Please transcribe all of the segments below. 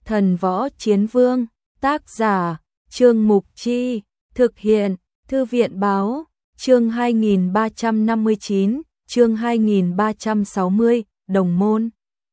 Thần Võ Chiến Vương, tác giả, Trương Mục Chi, thực hiện, Thư viện Báo, chương 2359, chương 2360, đồng môn.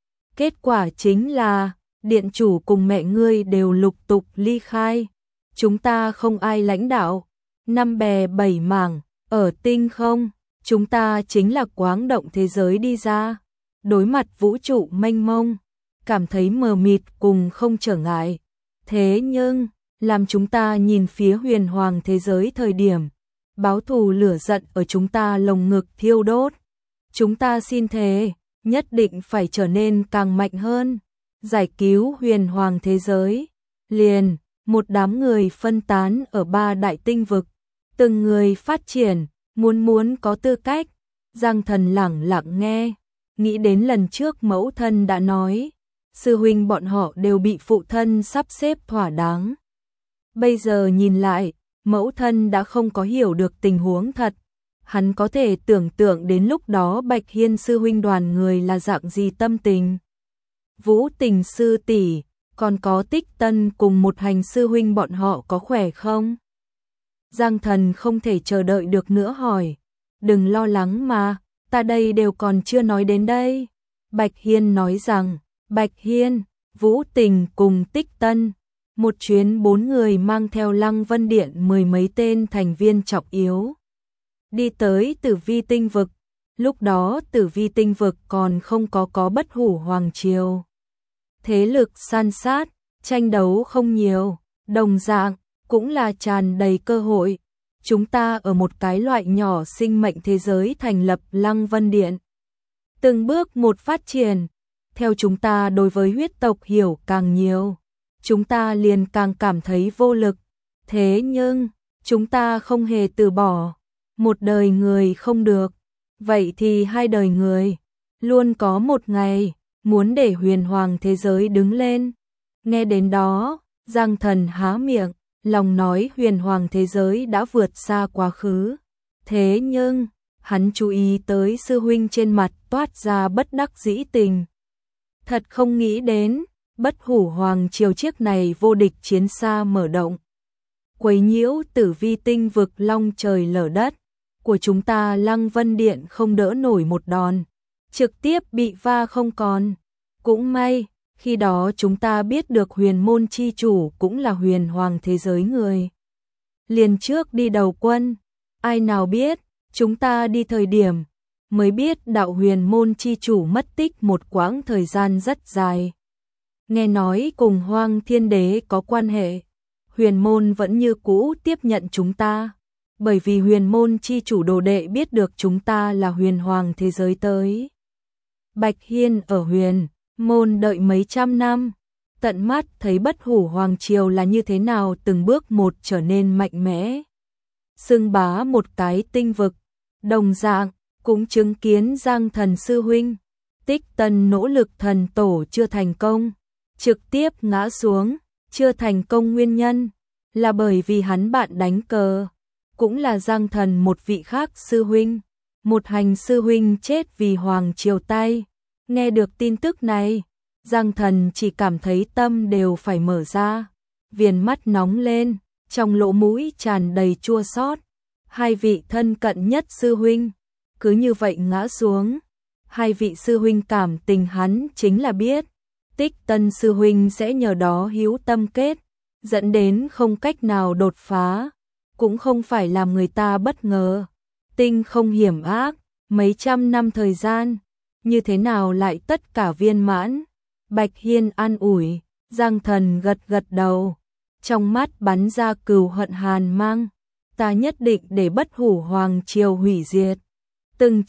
Kết quả chính là, điện chủ cùng mẹ ngươi đều lục tục ly khai. Chúng ta không ai lãnh đạo, năm bè bảy mảng, ở tinh không, chúng ta chính là quáng động thế giới đi ra. Đối mặt vũ trụ mênh mông, cảm thấy mờ mịt cùng không trở ngại. Thế nhưng, làm chúng ta nhìn phía huyền hoàng thế giới thời điểm, báo thù lửa giận ở chúng ta lồng ngực thiêu đốt. Chúng ta xin thề, nhất định phải trở nên càng mạnh hơn, giải cứu huyền hoàng thế giới. Liền, một đám người phân tán ở 3 đại tinh vực, từng người phát triển, muốn có tư cách. Giang Thần lẳng lặng nghe, nghĩ đến lần trước mẫu thân đã nói, sư huynh bọn họ đều bị phụ thân sắp xếp thỏa đáng. Bây giờ nhìn lại, mẫu thân đã không có hiểu được tình huống thật. Hắn có thể tưởng tượng đến lúc đó Bạch Hiên sư huynh đoàn người là dạng gì tâm tình. Vũ Tình sư tỷ, còn có Tích Tân cùng một hành sư huynh bọn họ có khỏe không? Giang Thần không thể chờ đợi được nữa hỏi. Đừng lo lắng mà, ta đây đều còn chưa nói đến đây. Bạch Hiên nói rằng, Bạch Hiên, Vũ Tình cùng Tích Tân, một chuyến 4 người mang theo Lăng Vân Điện 10 mấy tên thành viên trọng yếu. Đi tới Tử Vi tinh vực, lúc đó Tử Vi tinh vực còn không có Bất Hủ Hoàng Triều. Thế lực san sát, tranh đấu không nhiều, đồng dạng, cũng là tràn đầy cơ hội. Chúng ta ở một cái loại nhỏ sinh mệnh thế giới thành lập Lăng Vân Điện. Từng bước một phát triển, theo chúng ta đối với huyết tộc hiểu càng nhiều, chúng ta liền càng cảm thấy vô lực. Thế nhưng, chúng ta không hề từ bỏ. Một đời người không được, vậy thì 2 đời người. Luôn có một ngày, muốn để huyền hoàng thế giới đứng lên. Nghe đến đó, Giang Thần há miệng, lòng nói huyền hoàng thế giới đã vượt xa quá khứ. Thế nhưng, hắn chú ý tới sư huynh trên mặt toát ra bất đắc dĩ tình. Thật không nghĩ đến, Bất Hủ Hoàng Triều chiếc này vô địch chiến xa mở động. Quấy nhiễu Tử Vi tinh vực long trời lở đất. Của chúng ta Lăng Vân Điện không đỡ nổi một đòn, trực tiếp bị va không còn. Cũng may, khi đó chúng ta biết được huyền môn chi chủ cũng là huyền hoàng thế giới người. Liền trước đi đầu quân, ai nào biết, chúng ta đi thời điểm, mới biết đạo huyền môn chi chủ mất tích một quãng thời gian rất dài. Nghe nói cùng Hoang Thiên Đế có quan hệ, huyền môn vẫn như cũ tiếp nhận chúng ta. Bởi vì huyền môn chi chủ đồ đệ biết được chúng ta là huyền hoàng thế giới tới. Bạch Hiên ở huyền môn đợi mấy trăm năm, tận mắt thấy Bất Hủ Hoàng Triều là như thế nào từng bước một trở nên mạnh mẽ. Xưng bá một cái tinh vực, đồng dạng, cũng chứng kiến Giang Thần sư huynh, Tích Tân nỗ lực thần tổ chưa thành công, trực tiếp ngã xuống, chưa thành công nguyên nhân, là bởi vì hắn bạn đánh cờ. Cũng là Giang Thần một vị khác sư huynh, một hành sư huynh chết vì Hoàng Triều tay. Nghe được tin tức này, Giang Thần chỉ cảm thấy tâm đều phải mở ra, viền mắt nóng lên, trong lỗ mũi tràn đầy chua xót. 2 vị thân cận nhất sư huynh, cứ như vậy ngã xuống. 2 vị sư huynh cảm tình hắn chính là biết, Tích Tân sư huynh sẽ nhờ đó hiếu tâm kết, dẫn đến không cách nào đột phá. Cũng không phải làm người ta bất ngờ. Tinh không hiểm ác, mấy trăm năm thời gian, như thế nào lại tất cả viên mãn. Bạch Hiên an ủi, Giang Thần gật gật đầu, trong mắt bắn ra cừu hận hàn mang. Ta nhất định để Bất Hủ Hoàng Triều hủy diệt. Từng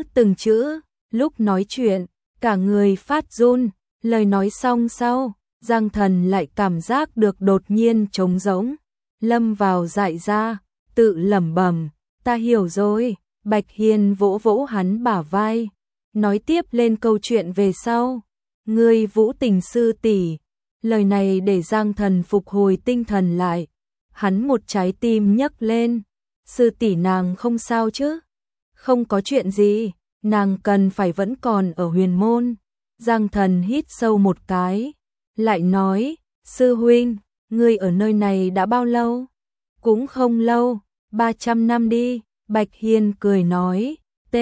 chữ, lúc nói chuyện, cả người phát run. Lời nói xong sau, Giang Thần lại cảm giác được đột nhiên trống rỗng. Lâm vào dại ra, tự lẩm bẩm, ta hiểu rồi. Bạch Hiên vỗ vỗ hắn bả vai, nói tiếp lên câu chuyện về sau. Ngươi Vũ Tình sư tỷ, lời này để Giang Thần phục hồi tinh thần lại. Hắn một trái tim nhấc lên, sư tỷ nàng không sao chứ? Không có chuyện gì, nàng cần phải vẫn còn ở huyền môn. Giang Thần hít sâu một cái, lại nói, sư huynh, ngươi ở nơi này đã bao lâu? Cũng không lâu, 300 năm đi, Bạch Hiên cười nói,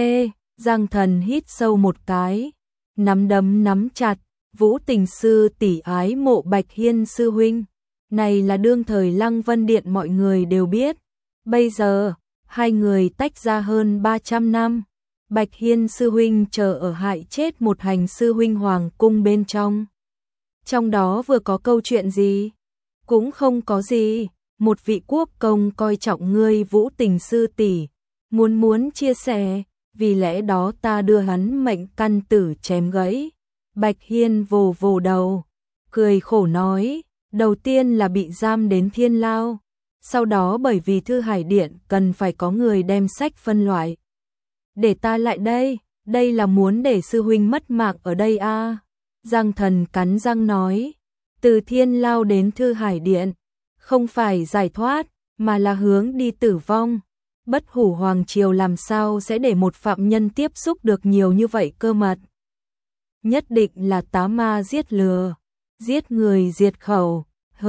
Giang Thần hít sâu một cái, nắm đấm nắm chặt, Vũ Tình sư tỷ ái mộ Bạch Hiên sư huynh, này là đương thời Lăng Vân Điện mọi người đều biết, bây giờ, hai người tách ra hơn 300 năm, Bạch Hiên sư huynh chờ ở hại chết một hành sư huynh hoàng cung bên trong. Trong đó vừa có câu chuyện gì? Cũng không có gì, một vị quốc công coi trọng ngươi Vũ Tình sư tỷ, muốn chia sẻ, vì lẽ đó ta đưa hắn mệnh căn tử chém gãy. Bạch Hiên vồ vồ đầu, cười khổ nói, đầu tiên là bị giam đến thiên lao, sau đó bởi vì Thư Hải Điện cần phải có người đem sách phân loại. Để ta lại đây là muốn để sư huynh mất mạng ở đây a. Giang Thần cắn răng nói, từ thiên lao đến Thư Hải Điện, không phải giải thoát, mà là hướng đi tử vong. Bất Hủ Hoàng Triều làm sao sẽ để một phạm nhân tiếp xúc được nhiều như vậy cơ mật. Nhất định là tá ma giết lừa, giết người diệt khẩu,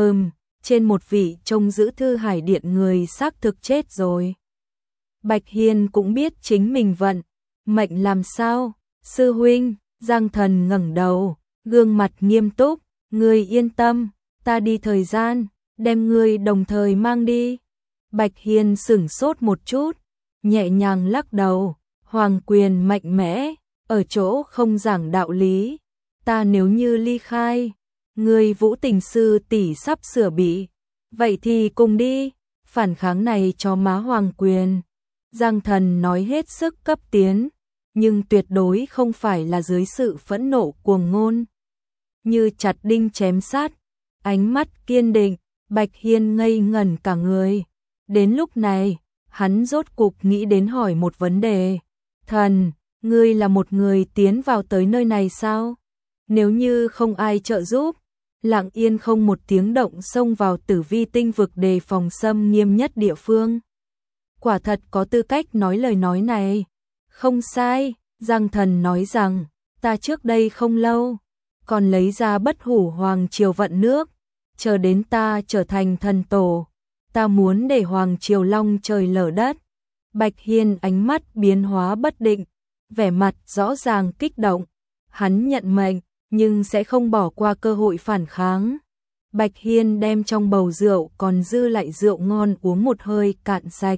trên một vị trông giữ Thư Hải Điện người xác thực chết rồi. Bạch Hiên cũng biết chính mình vận mệnh làm sao, sư huynh, Giang Thần ngẩng đầu, gương mặt nghiêm túc, ngươi yên tâm, ta đi thời gian, đem ngươi đồng thời mang đi. Bạch Hiên sửng sốt một chút, nhẹ nhàng lắc đầu, hoàng quyền mạnh mẽ, ở chỗ không giảng đạo lý, ta nếu như ly khai, ngươi Vũ Tình sư tỷ sắp sửa bị, vậy thì cùng đi, phản kháng này cho má hoàng quyền. Giang Thần nói hết sức cấp tiến, nhưng tuyệt đối không phải là dưới sự phẫn nộ cuồng ngôn. Như chặt đinh chém sát, ánh mắt kiên định, Bạch Hiên ngây ngẩn cả người. Đến lúc này, hắn rốt cục nghĩ đến hỏi một vấn đề. Thần, ngươi là một người tiến vào tới nơi này sao? Nếu như không ai trợ giúp, lặng yên không một tiếng động xông vào Tử Vi tinh vực đề phòng xâm nghiêm nhất địa phương. Quả thật có tư cách nói lời nói này. Không sai, Giang Thần nói rằng, ta trước đây không lâu, còn lấy ra Bất Hủ Hoàng Triều vận nước, chờ đến ta trở thành thần tổ, ta muốn để Hoàng Triều long trời lở đất. Bạch Hiên ánh mắt biến hóa bất định, vẻ mặt rõ ràng kích động, hắn nhận mệnh, nhưng sẽ không bỏ qua cơ hội phản kháng. Bạch Hiên đem trong bầu rượu còn dư lại rượu ngon uống một hơi cạn sạch.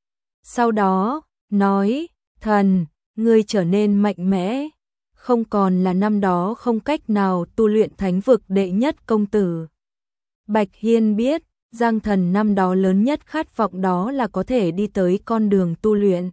Sau đó, nói, thần, ngươi trở nên mạnh mẽ, không còn là năm đó không cách nào tu luyện thánh vực đệ nhất công tử. Bạch Hiên biết, Giang Thần năm đó lớn nhất khát vọng đó là có thể đi tới con đường tu luyện.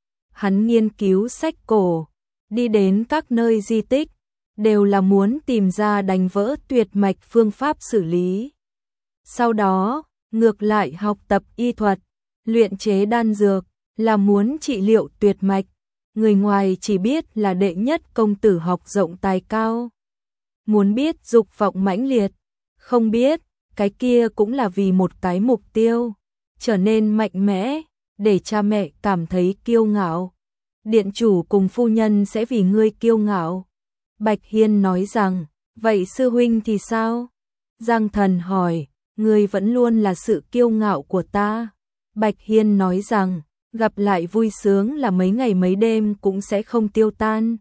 Hắn nghiên cứu sách cổ, đi đến các nơi di tích, đều là muốn tìm ra đánh vỡ tuyệt mạch phương pháp xử lý. Sau đó, ngược lại học tập y thuật, luyện chế đan dược, là muốn trị liệu tuyệt mạch. Người ngoài chỉ biết là đệ nhất công tử học rộng tài cao. Muốn biết dục vọng mãnh liệt, không biết, cái kia cũng là vì một cái mục tiêu, trở nên mạnh mẽ, để cha mẹ cảm thấy kiêu ngạo. Điện chủ cùng phu nhân sẽ vì ngươi kiêu ngạo. Bạch Hiên nói rằng, vậy sư huynh thì sao? Giang Thần hỏi, ngươi vẫn luôn là sự kiêu ngạo của ta. Bạch Hiên nói rằng, gặp lại vui sướng là mấy ngày mấy đêm cũng sẽ không tiêu tan.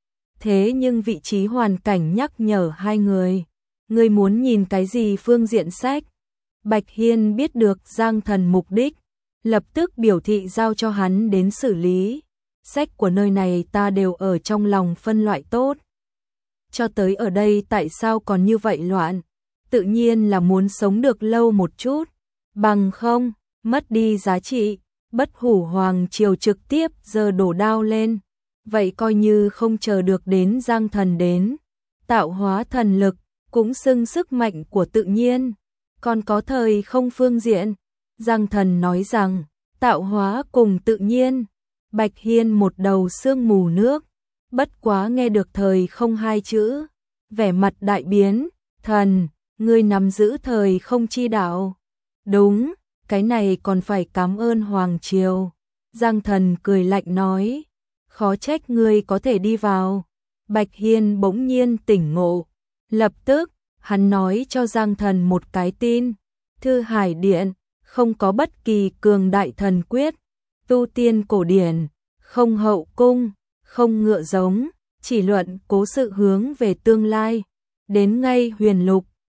Thế nhưng vị trí hoàn cảnh nhắc nhở hai người. Ngươi muốn nhìn cái gì phương diện sách? Bạch Hiên biết được Giang Thần mục đích, lập tức biểu thị giao cho hắn đến xử lý. Sách của nơi này ta đều ở trong lòng phân loại tốt. Cho tới ở đây tại sao còn như vậy loạn? Tự nhiên là muốn sống được lâu một chút, bằng không, mất đi giá trị. Bất Hủ Hoàng Triều trực tiếp giơ đổ đao lên, vậy coi như không chờ được đến Giang Thần đến. Tạo hóa thần lực, cũng xưng sức mạnh của tự nhiên, còn có thời không phương diện. Giang Thần nói rằng, tạo hóa cùng tự nhiên. Bạch Hiên một đầu sương mù nước, bất quá nghe được thời không hai chữ, vẻ mặt đại biến, thần, ngươi nắm giữ thời không chi đạo. Đúng, cái này còn phải cảm ơn Hoàng Triều. Giang Thần cười lạnh nói, khó trách ngươi có thể đi vào. Bạch Hiên bỗng nhiên tỉnh ngộ, lập tức, hắn nói cho Giang Thần một cái tin, Thư Hải Điện không có bất kỳ cường đại thần quyết, tu tiên cổ điển, không hậu cung, không ngựa giống, chỉ luận cố sự hướng về tương lai. Đến ngay Huyền Lục,